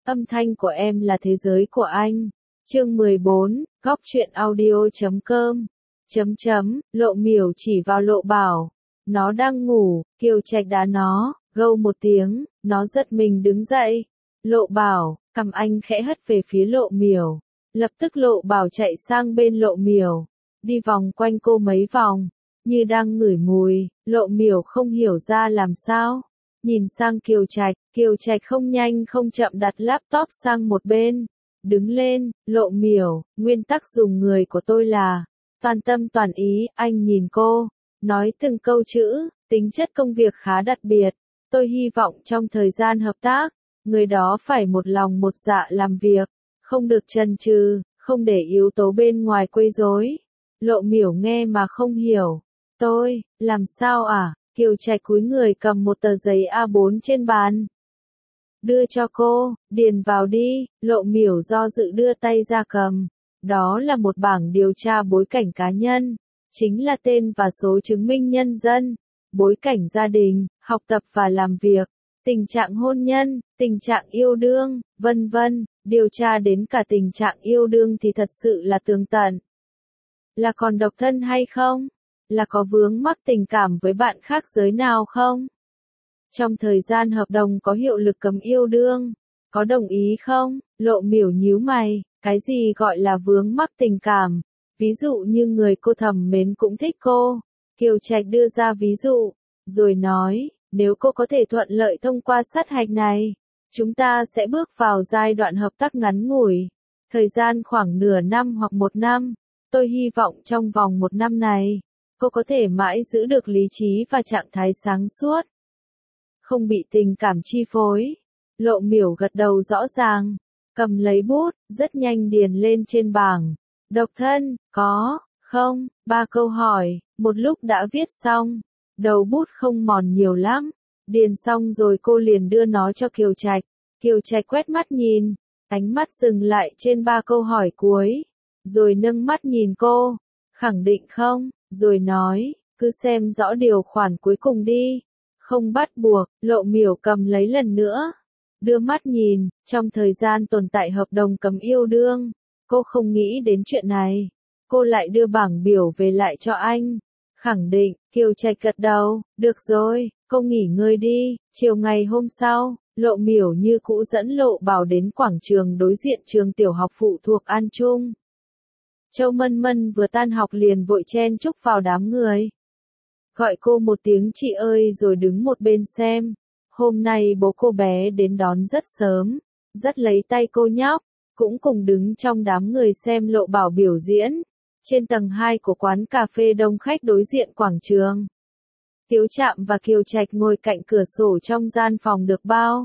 Âm thanh của em là thế giới của anh. Chương 14, góc truyện audio.com. Lộ miểu chỉ vào Lộ Bảo. Nó đang ngủ, Kiều Trạch đá nó, gâu một tiếng, nó giật mình đứng dậy. Lộ Bảo, cầm anh khẽ hất về phía Lộ miểu. Lập tức Lộ Bảo chạy sang bên Lộ miểu, đi vòng quanh cô mấy vòng, như đang ngửi mùi. Lộ miểu không hiểu ra làm sao. Nhìn sang Kiều Trạch không nhanh không chậm đặt laptop sang một bên. Đứng lên, Lộ miểu, nguyên tắc dùng người của tôi là toàn tâm toàn ý. Anh nhìn cô, nói từng câu chữ, tính chất công việc khá đặc biệt. Tôi hy vọng trong thời gian hợp tác, người đó phải một lòng một dạ làm việc, không được chần chừ, không để yếu tố bên ngoài quấy rối. Lộ miểu nghe mà không hiểu. Tôi, làm sao à? Kiều Trạch cúi người cầm một tờ giấy A4 trên bàn. Đưa cho cô, điền vào đi. Lộ miểu do dự đưa tay ra cầm. Đó là một bảng điều tra bối cảnh cá nhân. Chính là tên và số chứng minh nhân dân, bối cảnh gia đình, học tập và làm việc, tình trạng hôn nhân, tình trạng yêu đương, vân vân. Điều tra đến cả tình trạng yêu đương thì thật sự là tường tận. Là còn độc thân hay không? Là có vướng mắc tình cảm với bạn khác giới nào không? Trong thời gian hợp đồng có hiệu lực cấm yêu đương, có đồng ý không? Lộ miểu nhíu mày, cái gì gọi là vướng mắc tình cảm? Ví dụ như người cô thầm mến cũng thích cô. Kiều Trạch đưa ra ví dụ, rồi nói, nếu cô có thể thuận lợi thông qua sát hạch này, chúng ta sẽ bước vào giai đoạn hợp tác ngắn ngủi. Thời gian khoảng nửa năm hoặc một năm. Tôi hy vọng trong vòng một năm này, cô có thể mãi giữ được lý trí và trạng thái sáng suốt, không bị tình cảm chi phối. Lộ miểu gật đầu rõ ràng, cầm lấy bút, rất nhanh điền lên trên bảng. Độc thân, có, không, 3 câu hỏi, một lúc đã viết xong. Đầu bút không mòn nhiều lắm. Điền xong rồi cô liền đưa nó cho Kiều Trạch. Kiều Trạch quét mắt nhìn, ánh mắt dừng lại trên 3 câu hỏi cuối, rồi nâng mắt nhìn cô, khẳng định không, rồi nói, cứ xem rõ điều khoản cuối cùng đi, không bắt buộc. Lộ miểu cầm lấy lần nữa, đưa mắt nhìn. Trong thời gian tồn tại hợp đồng cấm yêu đương, cô không nghĩ đến chuyện này. Cô lại đưa bảng biểu về lại cho anh. Khẳng định. Kiều Trạch gật đầu, được rồi, cô nghỉ ngơi đi. Chiều ngày hôm sau, Lộ miểu như cũ dẫn Lộ Bảo đến quảng trường đối diện trường tiểu học phụ thuộc An Trung. Châu Mân Mân vừa tan học liền vội chen chúc vào đám người, gọi cô một tiếng chị ơi rồi đứng một bên xem. Hôm nay bố cô bé đến đón rất sớm, dắt lấy tay cô nhóc, cũng cùng đứng trong đám người xem Lộ Bảo biểu diễn. Trên tầng 2 của quán cà phê đông khách đối diện quảng trường, Tiếu Trạm và Kiều Trạch ngồi cạnh cửa sổ trong gian phòng được bao.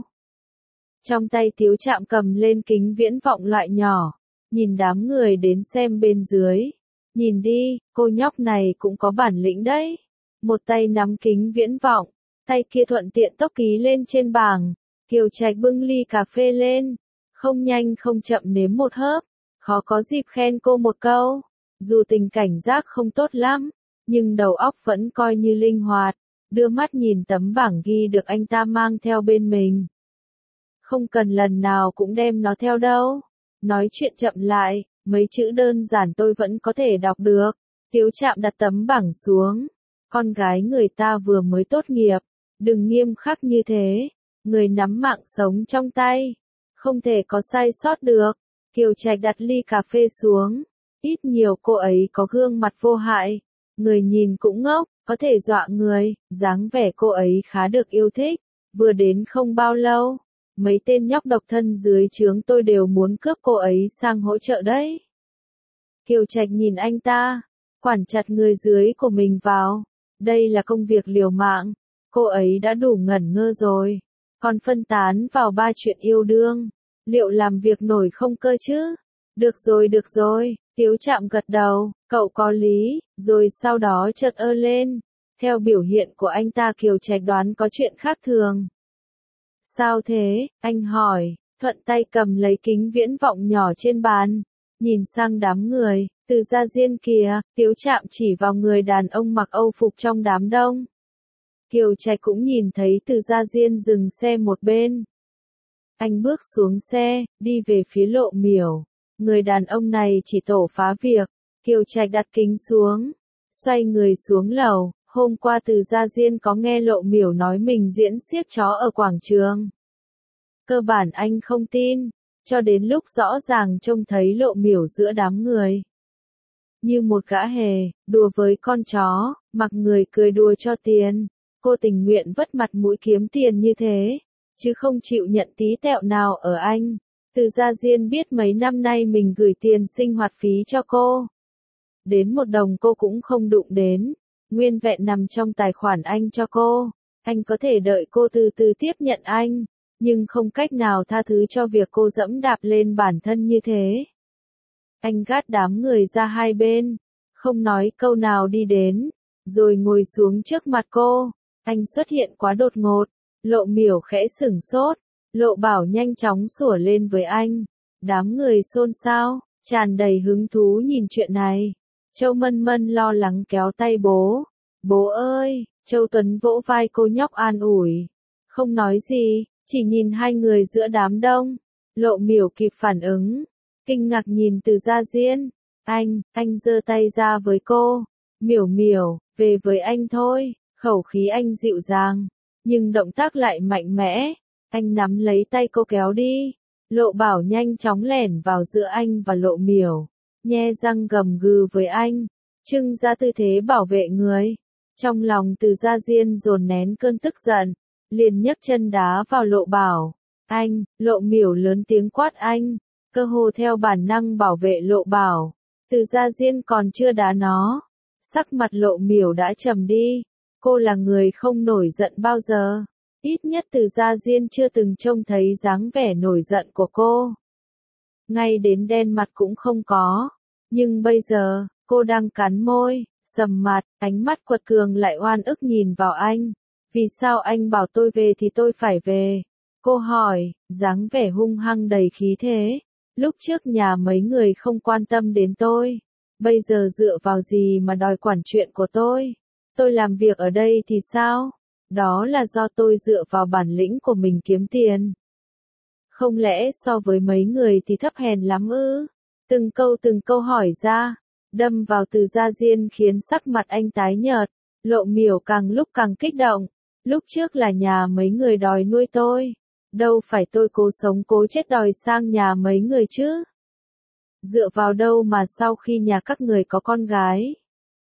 Trong tay Tiếu Trạm cầm lên kính viễn vọng loại nhỏ, nhìn đám người đến xem bên dưới. Nhìn đi, cô nhóc này cũng có bản lĩnh đấy. Một tay nắm kính viễn vọng, tay kia thuận tiện tốc ký lên trên bảng. Kiều Trạch bưng ly cà phê lên, không nhanh không chậm nếm một hớp, khó có dịp khen cô một câu. Dù tình cảnh giác không tốt lắm, nhưng đầu óc vẫn coi như linh hoạt, đưa mắt nhìn tấm bảng ghi được anh ta mang theo bên mình. Không cần lần nào cũng đem nó theo đâu. Nói chuyện chậm lại, mấy chữ đơn giản tôi vẫn có thể đọc được. Tiếu Trạm đặt tấm bảng xuống. Con gái người ta vừa mới tốt nghiệp, đừng nghiêm khắc như thế. Người nắm mạng sống trong tay, không thể có sai sót được. Kiều Trạch đặt ly cà phê xuống. Ít nhiều cô ấy có gương mặt vô hại, người nhìn cũng ngốc, có thể dọa người. Dáng vẻ cô ấy khá được yêu thích. Vừa đến không bao lâu, mấy tên nhóc độc thân dưới trướng tôi đều muốn cướp cô ấy sang hỗ trợ đấy. Kiều Trạch nhìn anh ta, quản chặt người dưới của mình vào. Đây là công việc liều mạng, cô ấy đã đủ ngẩn ngơ rồi, còn phân tán vào 3 chuyện yêu đương, liệu làm việc nổi không cơ chứ? Được rồi, Tiếu Trạm gật đầu, cậu có lý, rồi sau đó chợt ơ lên. Theo biểu hiện của anh ta Kiều Trạch đoán có chuyện khác thường. Sao thế? Anh hỏi, thuận tay cầm lấy kính viễn vọng nhỏ trên bàn, nhìn sang đám người. Từ Gia Diên kìa. Tiếu Trạm chỉ vào người đàn ông mặc Âu phục trong đám đông. Kiều Trạch cũng nhìn thấy Từ Gia Diên dừng xe một bên. Anh bước xuống xe, đi về phía Lộ Miểu. Người đàn ông này chỉ tổ phá việc. Kiều Trạch đặt kính xuống, xoay người xuống lầu. Hôm qua Từ Gia Diên có nghe Lộ Miểu nói mình diễn xiếc chó ở quảng trường. Cơ bản anh không tin, cho đến lúc rõ ràng trông thấy Lộ Miểu giữa đám người. Như một gã hề, đùa với con chó, mặc người cười đùa cho tiền. Cô tình nguyện vất mặt mũi kiếm tiền như thế, chứ không chịu nhận tí tẹo nào ở anh. Từ Gia Diên biết mấy năm nay mình gửi tiền sinh hoạt phí cho cô. Đến 1 đồng cô cũng không đụng đến, nguyên vẹn nằm trong tài khoản anh cho cô. Anh có thể đợi cô từ từ tiếp nhận anh, nhưng không cách nào tha thứ cho việc cô dẫm đạp lên bản thân như thế. Anh gạt đám người ra hai bên, không nói câu nào đi đến, rồi ngồi xuống trước mặt cô. Anh xuất hiện quá đột ngột, Lộ Miểu khẽ sửng sốt, Lộ Bảo nhanh chóng sủa lên với anh. Đám người xôn xao, tràn đầy hứng thú nhìn chuyện này. Châu Mân Mân lo lắng kéo tay bố. Bố ơi, Châu Tuấn vỗ vai cô nhóc an ủi. Không nói gì, chỉ nhìn hai người giữa đám đông. Lộ Miểu kịp phản ứng, kinh ngạc nhìn Từ Gia Diên. Anh giơ tay ra với cô. Miểu Miểu, về với anh thôi. Khẩu khí anh dịu dàng, nhưng động tác lại mạnh mẽ. Anh nắm lấy tay cô kéo đi. Lộ Bảo nhanh chóng lẻn vào giữa anh và Lộ Miểu, nhe răng gầm gừ với anh, trưng ra tư thế bảo vệ người. Trong lòng Từ Gia Diên dồn nén cơn tức giận, liền nhấc chân đá vào Lộ Bảo. Lộ Miểu lớn tiếng quát anh, cơ hồ theo bản năng bảo vệ Lộ Bảo. Từ Gia Diên còn chưa đá nó, sắc mặt Lộ Miểu đã trầm đi. Cô là người không nổi giận bao giờ. Ít nhất Từ Gia Diên chưa từng trông thấy dáng vẻ nổi giận của cô. Ngay đến đen mặt cũng không có. Nhưng bây giờ, cô đang cắn môi, sầm mặt, ánh mắt quật cường lại oan ức nhìn vào anh. Vì sao anh bảo tôi về thì tôi phải về? Cô hỏi, dáng vẻ hung hăng đầy khí thế. Lúc trước nhà mấy người không quan tâm đến tôi. Bây giờ dựa vào gì mà đòi quản chuyện của tôi? Tôi làm việc ở đây thì sao? Đó là do tôi dựa vào bản lĩnh của mình kiếm tiền. Không lẽ so với mấy người thì thấp hèn lắm ư? Từng câu hỏi ra, đâm vào Từ Gia Diên khiến sắc mặt anh tái nhợt. Lộ Miểu càng lúc càng kích động. Lúc trước là nhà mấy người đòi nuôi tôi. Đâu phải tôi cố sống cố chết đòi sang nhà mấy người chứ? Dựa vào đâu mà sau khi nhà các người có con gái?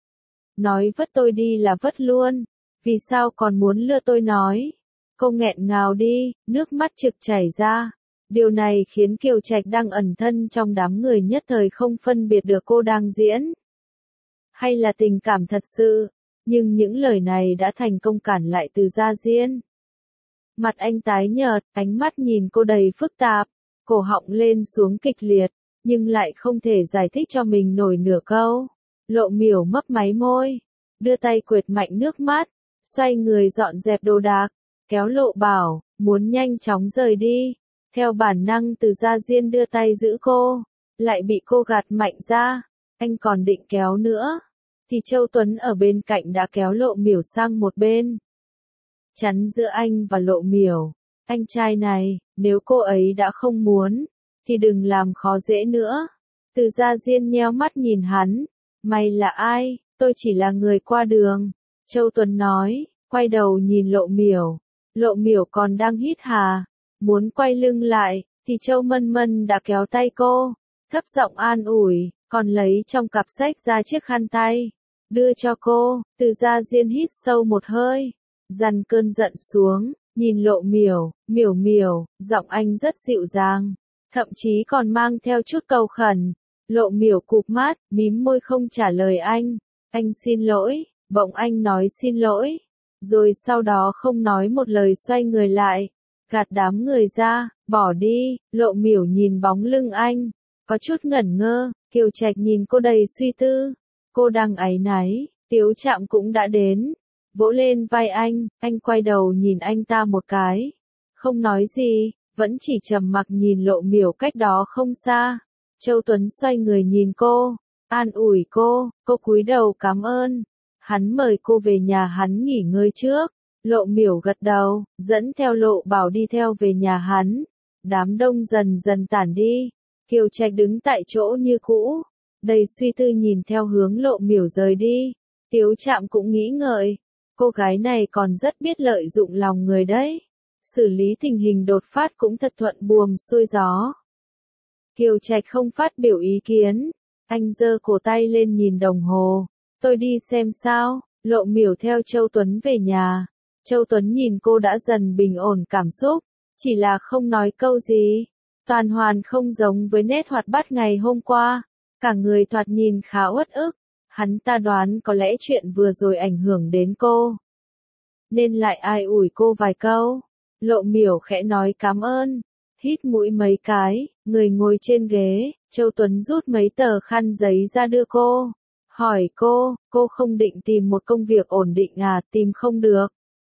Nói vất tôi đi là vất luôn. Vì sao còn muốn lừa tôi nói? Cô nghẹn ngào đi, nước mắt trực chảy ra. Điều này khiến Kiều Trạch đang ẩn thân trong đám người nhất thời không phân biệt được cô đang diễn hay là tình cảm thật sự. Nhưng những lời này đã thành công cản lại Từ Gia Diên. Mặt anh tái nhợt, ánh mắt nhìn cô đầy phức tạp, cổ họng lên xuống kịch liệt, nhưng lại không thể giải thích cho mình nổi nửa câu. Lộ Miểu mấp máy môi, đưa tay quệt mạnh nước mắt, xoay người dọn dẹp đồ đạc, kéo Lộ Bảo, muốn nhanh chóng rời đi. Theo bản năng Từ Gia Diên đưa tay giữ cô, lại bị cô gạt mạnh ra. Anh còn định kéo nữa, thì Châu Tuấn ở bên cạnh đã kéo Lộ Miểu sang một bên, chắn giữa anh và Lộ Miểu. Anh trai này, nếu cô ấy đã không muốn, thì đừng làm khó dễ nữa. Từ Gia Diên nheo mắt nhìn hắn. Mày là ai? Tôi chỉ là người qua đường. Châu Tuấn nói, quay đầu nhìn Lộ Miểu. Lộ Miểu còn đang hít hà, muốn quay lưng lại, thì Châu Mân Mân đã kéo tay cô, thấp giọng an ủi, còn lấy trong cặp sách ra chiếc khăn tay, đưa cho cô. Từ Gia Diên hít sâu một hơi, dằn cơn giận xuống, nhìn Lộ Miểu. Miểu Miểu, giọng anh rất dịu dàng, thậm chí còn mang theo chút cầu khẩn. Lộ Miểu cụp mắt, mím môi không trả lời anh. Anh xin lỗi. Bỗng anh nói xin lỗi, rồi sau đó không nói một lời xoay người lại, gạt đám người ra, bỏ đi. Lộ Miểu nhìn bóng lưng anh, có chút ngẩn ngơ. Kiều Trạch nhìn cô đầy suy tư, cô đang áy náy. Tiếu Trạm cũng đã đến, vỗ lên vai anh quay đầu nhìn anh ta một cái, không nói gì, vẫn chỉ trầm mặc nhìn Lộ Miểu cách đó không xa. Châu Tuấn xoay người nhìn cô, an ủi cô cúi đầu cảm ơn. Hắn mời cô về nhà hắn nghỉ ngơi trước. Lộ Miểu gật đầu, dẫn theo Lộ Bảo đi theo về nhà hắn. Đám đông dần dần tản đi. Kiều Trạch đứng tại chỗ như cũ, đầy suy tư nhìn theo hướng Lộ Miểu rời đi. Tiếu Trạm cũng nghĩ ngợi, cô gái này còn rất biết lợi dụng lòng người đấy. Xử lý tình hình đột phát cũng thật thuận buồm xuôi gió. Kiều Trạch không phát biểu ý kiến, anh giơ cổ tay lên nhìn đồng hồ. Tôi đi xem sao. Lộ Miểu theo Châu Tuấn về nhà. Châu Tuấn nhìn cô đã dần bình ổn cảm xúc, chỉ là không nói câu gì. Toàn hoàn không giống với nét hoạt bát ngày hôm qua, cả người thoạt nhìn khá uất ức. Hắn ta đoán có lẽ chuyện vừa rồi ảnh hưởng đến cô, nên lại ai ủi cô vài câu. Lộ Miểu khẽ nói cảm ơn, hít mũi mấy cái, người ngồi trên ghế. Châu Tuấn rút mấy tờ khăn giấy ra đưa cô, hỏi cô không định tìm một công việc ổn định à? Tìm không được.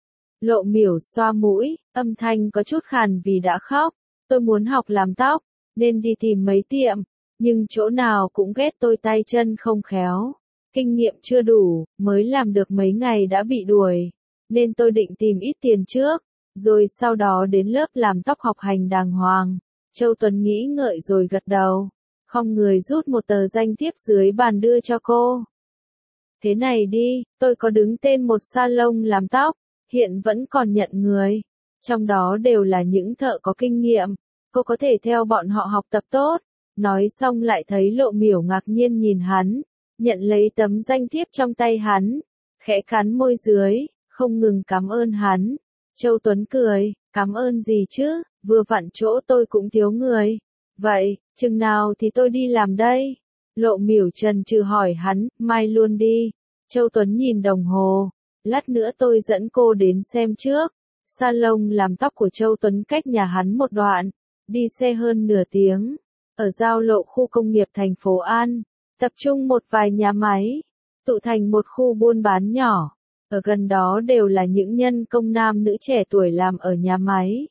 Lộ Miểu xoa mũi, âm thanh có chút khàn vì đã khóc. Tôi muốn học làm tóc, nên đi tìm mấy tiệm, nhưng chỗ nào cũng ghét tôi tay chân không khéo. Kinh nghiệm chưa đủ, mới làm được mấy ngày đã bị đuổi, nên tôi định tìm ít tiền trước, rồi sau đó đến lớp làm tóc học hành đàng hoàng. Châu Tuấn nghĩ ngợi rồi gật đầu, không người rút một tờ danh thiếp dưới bàn đưa cho cô. Thế này đi, tôi có đứng tên một salon làm tóc, hiện vẫn còn nhận người, trong đó đều là những thợ có kinh nghiệm, cô có thể theo bọn họ học tập tốt. Nói xong lại thấy Lộ Miểu ngạc nhiên nhìn hắn, nhận lấy tấm danh thiếp trong tay hắn, khẽ cắn môi dưới, không ngừng cảm ơn hắn. Châu Tuấn cười, cảm ơn gì chứ, vừa vặn chỗ tôi cũng thiếu người. Vậy, chừng nào thì tôi đi làm đây? Lộ Miểu chần chừ hỏi hắn, mai luôn đi. Châu Tuấn nhìn đồng hồ, lát nữa tôi dẫn cô đến xem trước. Salon làm tóc của Châu Tuấn cách nhà hắn một đoạn, đi xe hơn nửa tiếng. Ở giao lộ khu công nghiệp thành phố An, tập trung một vài nhà máy, tụ thành một khu buôn bán nhỏ. Ở gần đó đều là những nhân công nam nữ trẻ tuổi làm ở nhà máy.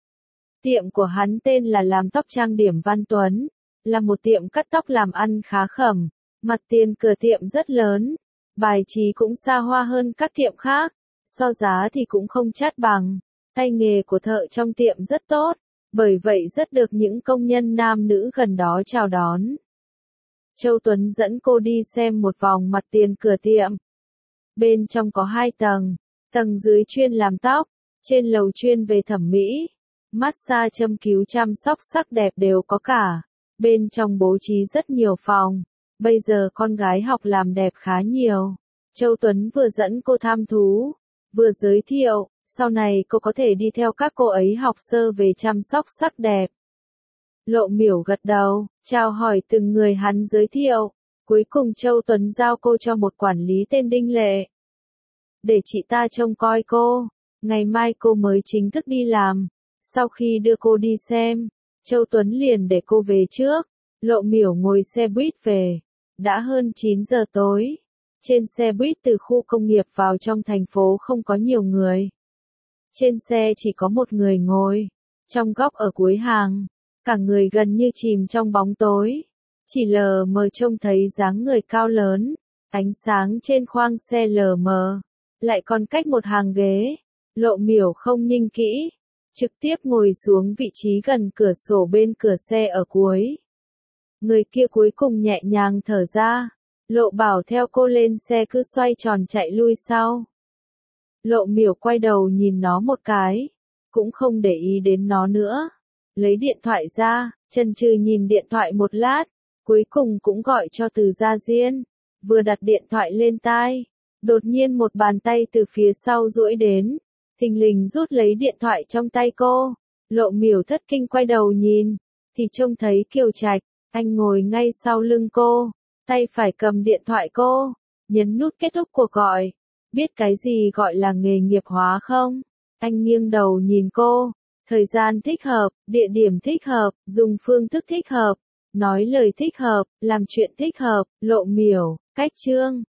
Tiệm của hắn tên là Làm Tóc Trang Điểm Văn Tuấn, là một tiệm cắt tóc làm ăn khá khẩm, mặt tiền cửa tiệm rất lớn, bài trí cũng xa hoa hơn các tiệm khác, so giá thì cũng không chát bằng, tay nghề của thợ trong tiệm rất tốt, bởi vậy rất được những công nhân nam nữ gần đó chào đón. Châu Tuấn dẫn cô đi xem một vòng mặt tiền cửa tiệm. Bên trong có 2 tầng, tầng dưới chuyên làm tóc, trên lầu chuyên về thẩm mỹ, massage châm cứu chăm sóc sắc đẹp đều có cả. Bên trong bố trí rất nhiều phòng, bây giờ con gái học làm đẹp khá nhiều. Châu Tuấn vừa dẫn cô tham thú, vừa giới thiệu, sau này cô có thể đi theo các cô ấy học sơ về chăm sóc sắc đẹp. Lộ Miểu gật đầu, chào hỏi từng người hắn giới thiệu. Cuối cùng Châu Tuấn giao cô cho một quản lý tên Đinh Lệ. Để chị ta trông coi cô, ngày mai cô mới chính thức đi làm. Sau khi đưa cô đi xem, Châu Tuấn liền để cô về trước. Lộ Miểu ngồi xe buýt về. Đã hơn 9 giờ tối. Trên xe buýt từ khu công nghiệp vào trong thành phố không có nhiều người. Trên xe chỉ có một người ngồi, trong góc ở cuối hàng, cả người gần như chìm trong bóng tối. Chỉ lờ mờ trông thấy dáng người cao lớn, ánh sáng trên khoang xe lờ mờ, lại còn cách một hàng ghế. Lộ Miểu không nhìn kỹ, trực tiếp ngồi xuống vị trí gần cửa sổ bên cửa xe ở cuối. Người kia cuối cùng nhẹ nhàng thở ra, Lộ Bảo theo cô lên xe cứ xoay tròn chạy lui sau. Lộ Miểu quay đầu nhìn nó một cái, cũng không để ý đến nó nữa. Lấy điện thoại ra, chần chừ nhìn điện thoại một lát, cuối cùng cũng gọi cho Từ Gia Diên. Vừa đặt điện thoại lên tai, đột nhiên một bàn tay từ phía sau duỗi đến, thình lình rút lấy điện thoại trong tay cô. Lộ Miểu thất kinh quay đầu nhìn, thì trông thấy Kiều Trạch, anh ngồi ngay sau lưng cô, tay phải cầm điện thoại cô, nhấn nút kết thúc cuộc gọi. Biết cái gì gọi là nghề nghiệp hóa không? Anh nghiêng đầu nhìn cô, thời gian thích hợp, địa điểm thích hợp, dùng phương thức thích hợp, nói lời thích hợp, làm chuyện thích hợp. Lộ Miểu, cách chương